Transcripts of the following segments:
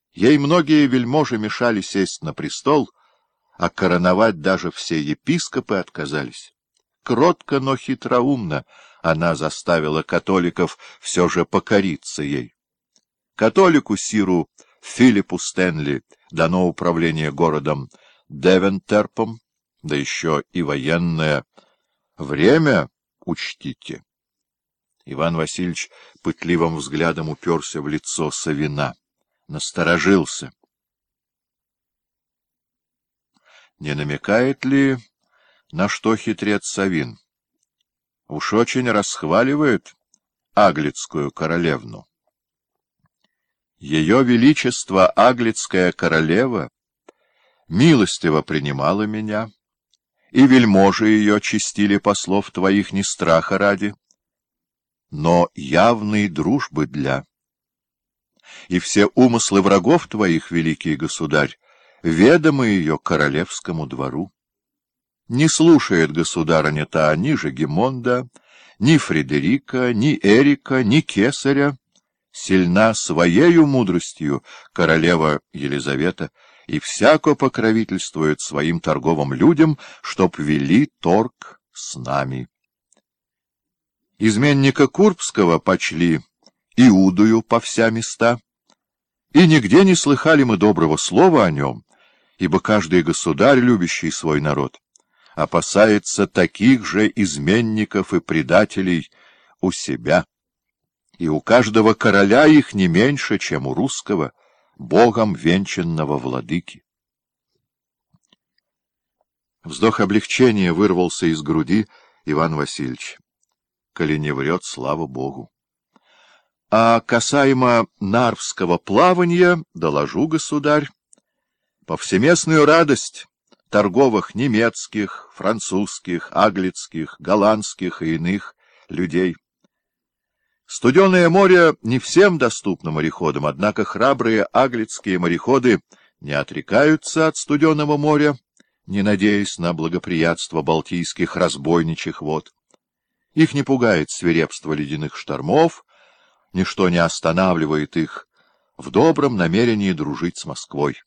Ей многие вельможи мешали сесть на престол, а короновать даже все епископы отказались. Кротко, но хитроумно она заставила католиков все же покориться ей. Католику сиру Филиппу Стэнли дано управление городом Девентерпом, да еще и военное время учтите. Иван Васильевич пытливым взглядом уперся в лицо Савина, насторожился. Не намекает ли, на что хитрец Савин? Уж очень расхваливает Аглицкую королевну. Ее величество Аглицкая королева милостиво принимала меня, и вельможи ее честили послов твоих не страха ради, но явной дружбы для. И все умыслы врагов твоих, великий государь, ведомы ее королевскому двору. Не слушает государыня-то ни Жегемонда, ни Фредерика, ни Эрика, ни Кесаря. Сильна своею мудростью королева Елизавета и всяко покровительствует своим торговым людям, чтоб вели торг с нами. Изменника Курбского почли Иудою по вся места, и нигде не слыхали мы доброго слова о нем, ибо каждый государь, любящий свой народ, опасается таких же изменников и предателей у себя. И у каждого короля их не меньше, чем у русского, богом венчанного владыки. Вздох облегчения вырвался из груди Иван Васильевич. Коли не врет, слава богу. А касаемо нарвского плавания, доложу, государь, повсеместную радость торговых немецких, французских, аглицких, голландских и иных людей. Студеное море не всем доступно мореходам, однако храбрые аглицкие мореходы не отрекаются от студеного моря, не надеясь на благоприятство балтийских разбойничьих вод. Их не пугает свирепство ледяных штормов, ничто не останавливает их в добром намерении дружить с Москвой.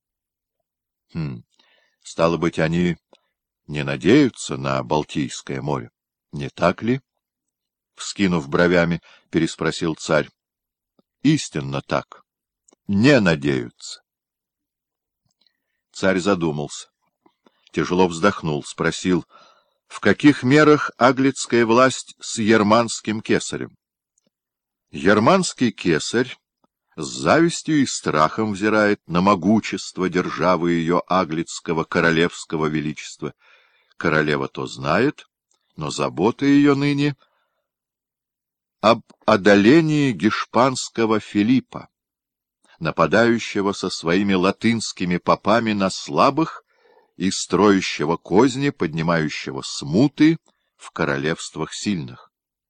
Стало быть, они не надеются на Балтийское море, не так ли? Вскинув бровями, переспросил царь. Истинно так. Не надеются. Царь задумался. Тяжело вздохнул, спросил, в каких мерах аглицкая власть с ерманским кесарем? Ерманский кесарь с завистью и страхом взирает на могучество державы ее аглицкого королевского величества. Королева то знает, но забота ее ныне об одолении гешпанского Филиппа, нападающего со своими латынскими попами на слабых и строящего козни, поднимающего смуты в королевствах сильных.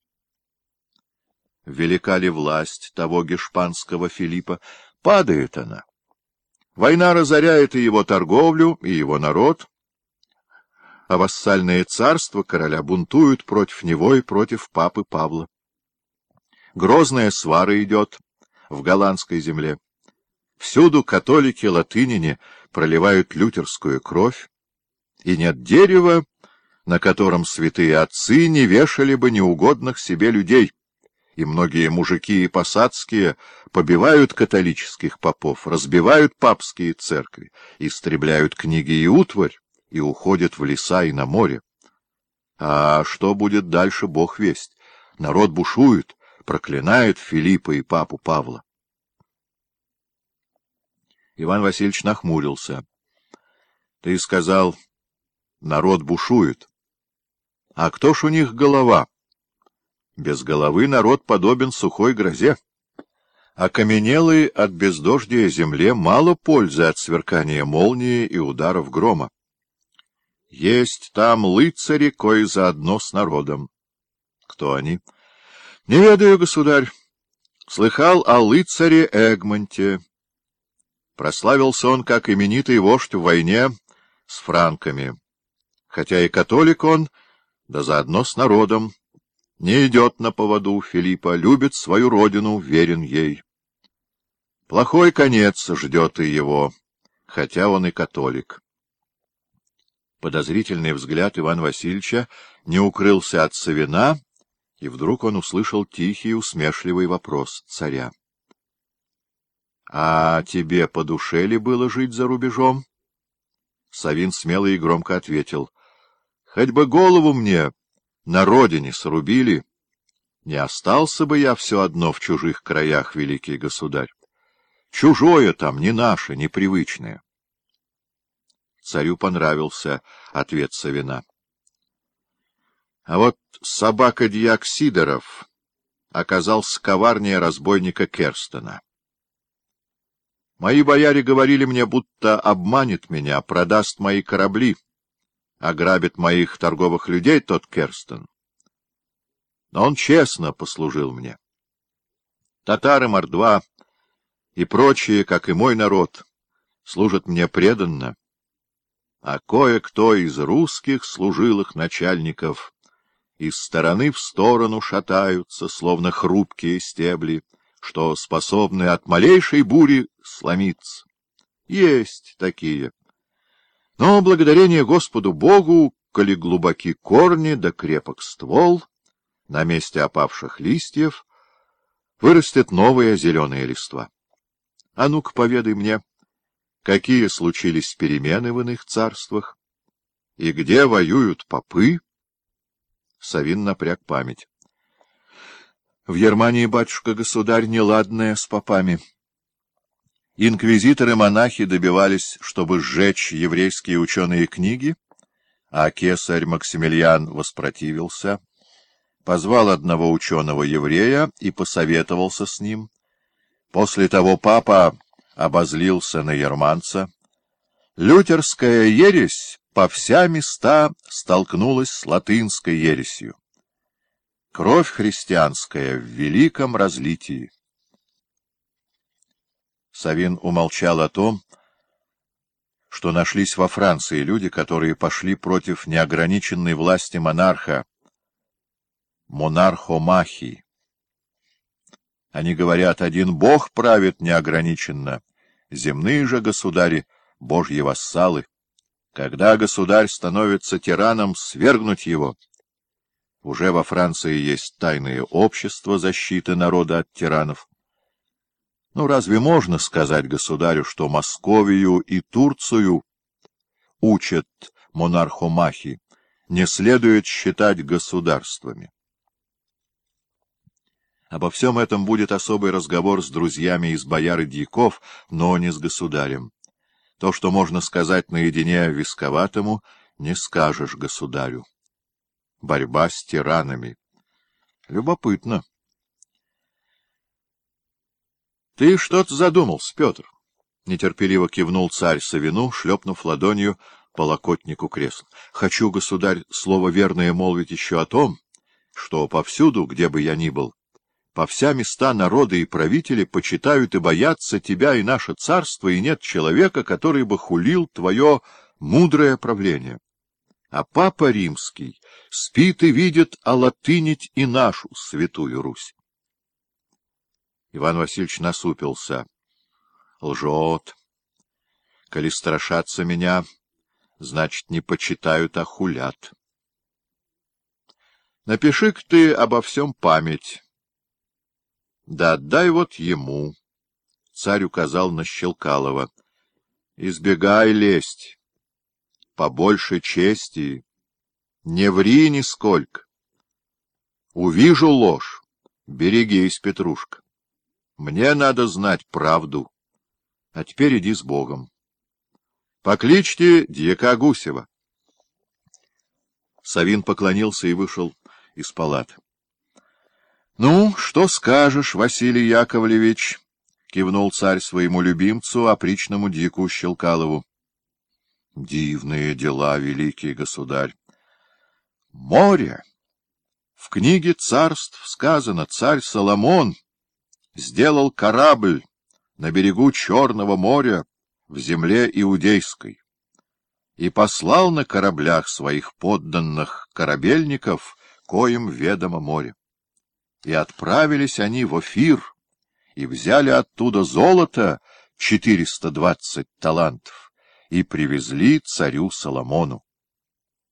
Велика ли власть того гешпанского Филиппа? Падает она. Война разоряет и его торговлю, и его народ, а вассальные царства короля бунтуют против него и против папы Павла. Грозная свара идет в голландской земле. Всюду католики-латынине проливают лютерскую кровь, и нет дерева, на котором святые отцы не вешали бы неугодных себе людей, и многие мужики и посадские побивают католических попов, разбивают папские церкви, истребляют книги и утварь, и уходят в леса и на море. А что будет дальше, Бог весть. Народ бушует, проклинает Филиппа и папу Павла. Иван Васильевич нахмурился. — Ты сказал, народ бушует. А кто ж у них голова? Без головы народ подобен сухой грозе. Окаменелой от бездождия земле мало пользы от сверкания молнии и ударов грома. Есть там лыцари, кои заодно с народом. Кто они? Не ведаю, государь. Слыхал о лыцаре Эгмонте. Прославился он как именитый вождь в войне с франками. Хотя и католик он, да заодно с народом. Не идет на поводу Филиппа, любит свою родину, верен ей. Плохой конец ждет и его, хотя он и католик. Подозрительный взгляд Ивана Васильевича не укрылся от Савина, и вдруг он услышал тихий, усмешливый вопрос царя. — А тебе по душе ли было жить за рубежом? Савин смело и громко ответил. — Хоть бы голову мне на родине срубили, не остался бы я все одно в чужих краях, великий государь. Чужое там, не наше, непривычное. Царю понравился ответ Савина. А вот собака-дьяк Сидоров оказался коварнее разбойника Керстена. Мои бояре говорили мне, будто обманет меня, продаст мои корабли, ограбит моих торговых людей тот Керстен. Но он честно послужил мне. Татары, мордва и прочие, как и мой народ, служат мне преданно, а кое-кто из русских служилых начальников из стороны в сторону шатаются, словно хрупкие стебли, что способны от малейшей бури сломиться. Есть такие. Но благодарение Господу Богу, коли глубоки корни да крепок ствол, на месте опавших листьев вырастет новая зеленая листва. А ну-ка поведай мне, какие случились перемены в иных царствах, и где воюют попы? Савин напряг память. В Германии, батюшка-государь, неладное с попами. Инквизиторы-монахи добивались, чтобы сжечь еврейские ученые книги, а кесарь Максимилиан воспротивился, позвал одного ученого-еврея и посоветовался с ним. После того папа обозлился на германца. Лютерская ересь по вся места столкнулась с латынской ересью. Кровь христианская в великом разлитии. Савин умолчал о том, что нашлись во Франции люди, которые пошли против неограниченной власти монарха, монархомахии. Они говорят, один Бог правит неограниченно, земные же государи — Божьи вассалы. Когда государь становится тираном, свергнуть его. Уже во Франции есть тайные общества защиты народа от тиранов. Ну, разве можно сказать государю, что Московию и Турцию учат монархомахи, не следует считать государствами? Обо всем этом будет особый разговор с друзьями из бояр и дьяков, но не с государем. То, что можно сказать наедине висковатому, не скажешь государю. Борьба с тиранами. Любопытно. — Ты что-то задумался, Петр? — нетерпеливо кивнул царь Савину, шлепнув ладонью по локотнику кресла. — Хочу, государь, слово верное молвить еще о том, что повсюду, где бы я ни был, по вся места народы и правители почитают и боятся тебя и наше царство, и нет человека, который бы хулил твое мудрое правление. А папа римский спит и видит олатынить и нашу святую Русь. Иван Васильевич насупился. Лжет. Коли страшатся меня, значит, не почитают, а хулят. Напиши-ка ты обо всем память. Да отдай вот ему. Царь указал на Щелкалова. Избегай лезть. Побольше чести. Не ври нисколько. Увижу ложь. Берегись, Петрушка. Мне надо знать правду. А теперь иди с Богом. Покличьте дьяка Гусева. Савин поклонился и вышел из палаты. — Ну, что скажешь, Василий Яковлевич? — кивнул царь своему любимцу, опричному дьяку Щелкалову. — Дивные дела, великий государь. — Море! В книге царств сказано, царь Соломон сделал корабль на берегу Черного моря в земле Иудейской и послал на кораблях своих подданных корабельников, коим ведомо море. И отправились они в Офир, и взяли оттуда золото 420 талантов и привезли царю Соломону.